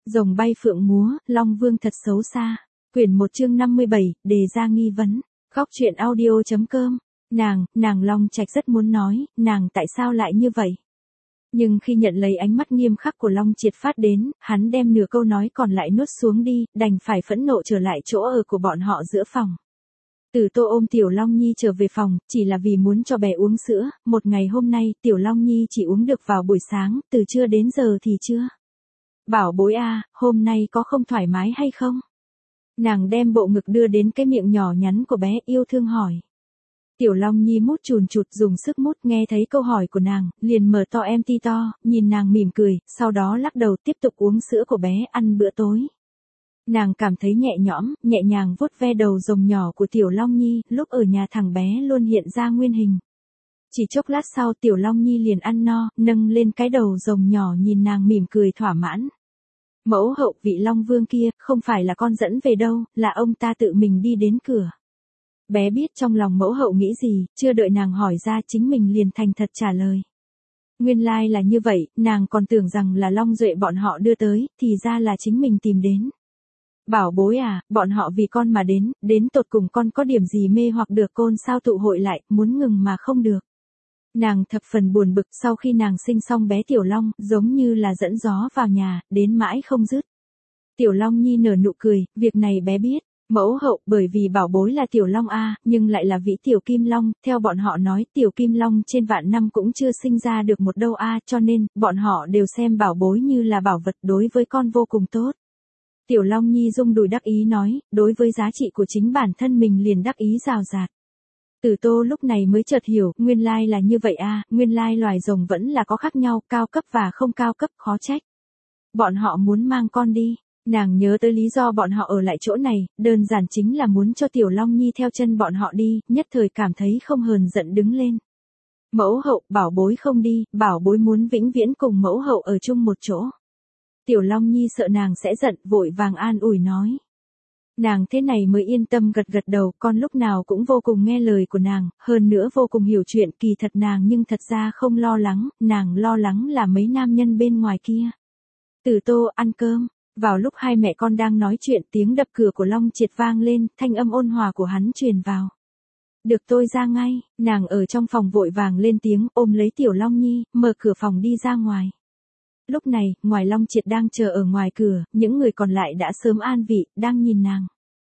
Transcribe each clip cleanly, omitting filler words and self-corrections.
Rồng bay phượng múa, Long Vương thật xấu xa. Quyển 1 chương 57, đề ra nghi vấn. Khóc chuyện audio.com. Nàng Long Trạch rất muốn nói, nàng tại sao lại như vậy? Nhưng khi nhận lấy ánh mắt nghiêm khắc của Long Triệt phát đến, hắn đem nửa câu nói còn lại nuốt xuống đi, đành phải phẫn nộ trở lại chỗ ở của bọn họ giữa phòng. Tử Tô ôm Tiểu Long Nhi trở về phòng, chỉ là vì muốn cho bé uống sữa, một ngày hôm nay Tiểu Long Nhi chỉ uống được vào buổi sáng, từ trưa đến giờ thì chưa. Bảo bối à, hôm nay có không thoải mái hay không? Nàng đem bộ ngực đưa đến cái miệng nhỏ nhắn của bé, yêu thương hỏi. Tiểu Long Nhi mút chùn chụt dùng sức mút, nghe thấy câu hỏi của nàng, liền mở to em ti to, nhìn nàng mỉm cười, sau đó lắc đầu tiếp tục uống sữa của bé, ăn bữa tối. Nàng cảm thấy nhẹ nhõm, nhẹ nhàng vuốt ve đầu rồng nhỏ của Tiểu Long Nhi, lúc ở nhà thằng bé luôn hiện ra nguyên hình. Chỉ chốc lát sau Tiểu Long Nhi liền ăn no, nâng lên cái đầu rồng nhỏ nhìn nàng mỉm cười thỏa mãn. Mẫu hậu, vị Long Vương kia, không phải là con dẫn về đâu, là ông ta tự mình đi đến cửa. Bé biết trong lòng mẫu hậu nghĩ gì, chưa đợi nàng hỏi ra chính mình liền thành thật trả lời. Nguyên lai là như vậy, nàng còn tưởng rằng là Long Duệ bọn họ đưa tới, thì ra là chính mình tìm đến. Bảo bối à, bọn họ vì con mà đến tột cùng con có điểm gì mê hoặc được côn sao tụ hội lại, muốn ngừng mà không được. Nàng thập phần buồn bực, sau khi nàng sinh xong bé Tiểu Long, giống như là dẫn gió vào nhà, đến mãi không dứt. Tiểu Long Nhi nở nụ cười, việc này bé biết. Mẫu hậu, bởi vì bảo bối là Tiểu Long A, nhưng lại là vĩ Tiểu Kim Long, theo bọn họ nói Tiểu Kim Long trên vạn năm cũng chưa sinh ra được một đâu A, cho nên, bọn họ đều xem bảo bối như là bảo vật, đối với con vô cùng tốt. Tiểu Long Nhi rung đùi đắc ý nói, đối với giá trị của chính bản thân mình liền đắc ý rào rạt. Tử Tô lúc này mới chợt hiểu, nguyên lai là như vậy a, nguyên lai loài rồng vẫn là có khác nhau, cao cấp và không cao cấp, khó trách. Bọn họ muốn mang con đi, nàng nhớ tới lý do bọn họ ở lại chỗ này, đơn giản chính là muốn cho Tiểu Long Nhi theo chân bọn họ đi, nhất thời cảm thấy không hờn giận đứng lên. Mẫu hậu, bảo bối không đi, bảo bối muốn vĩnh viễn cùng mẫu hậu ở chung một chỗ. Tiểu Long Nhi sợ nàng sẽ giận, vội vàng an ủi nói. Nàng thế này mới yên tâm gật gật đầu, con lúc nào cũng vô cùng nghe lời của nàng, hơn nữa vô cùng hiểu chuyện, kỳ thật nàng nhưng thật ra không lo lắng, nàng lo lắng là mấy nam nhân bên ngoài kia. Tử Tô ăn cơm, vào lúc hai mẹ con đang nói chuyện tiếng đập cửa của Long Triệt vang lên, thanh âm ôn hòa của hắn truyền vào. Được tôi ra ngay, nàng ở trong phòng vội vàng lên tiếng ôm lấy Tiểu Long Nhi, mở cửa phòng đi ra ngoài. Lúc này, ngoài Long Triệt đang chờ ở ngoài cửa, những người còn lại đã sớm an vị, đang nhìn nàng.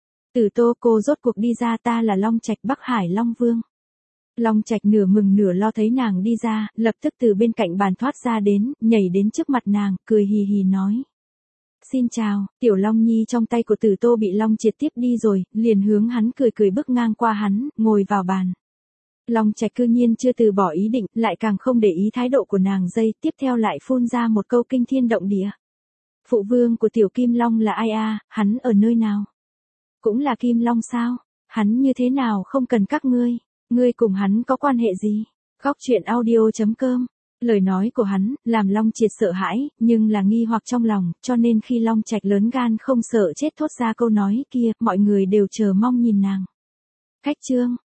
Tử Tô, cô rốt cuộc đi ra, ta là Long Trạch Bắc Hải Long Vương. Long Trạch nửa mừng nửa lo thấy nàng đi ra, lập tức từ bên cạnh bàn thoát ra đến, nhảy đến trước mặt nàng, cười hì hì nói. Xin chào, Tiểu Long Nhi trong tay của Tử Tô bị Long Triệt tiếp đi rồi, liền hướng hắn cười cười bước ngang qua hắn, ngồi vào bàn. Long Trạch cư nhiên chưa từ bỏ ý định, lại càng không để ý thái độ của nàng tiếp theo lại phun ra một câu kinh thiên động địa. Phụ vương của Tiểu Kim Long là ai a, hắn ở nơi nào? Cũng là Kim Long sao? Hắn như thế nào không cần các ngươi cùng hắn có quan hệ gì? Khóc chuyện audio.com. Lời nói của hắn, làm Long Triệt sợ hãi, nhưng là nghi hoặc trong lòng, cho nên khi Long Trạch lớn gan không sợ chết thốt ra câu nói kia, mọi người đều chờ mong nhìn nàng. Khách trương,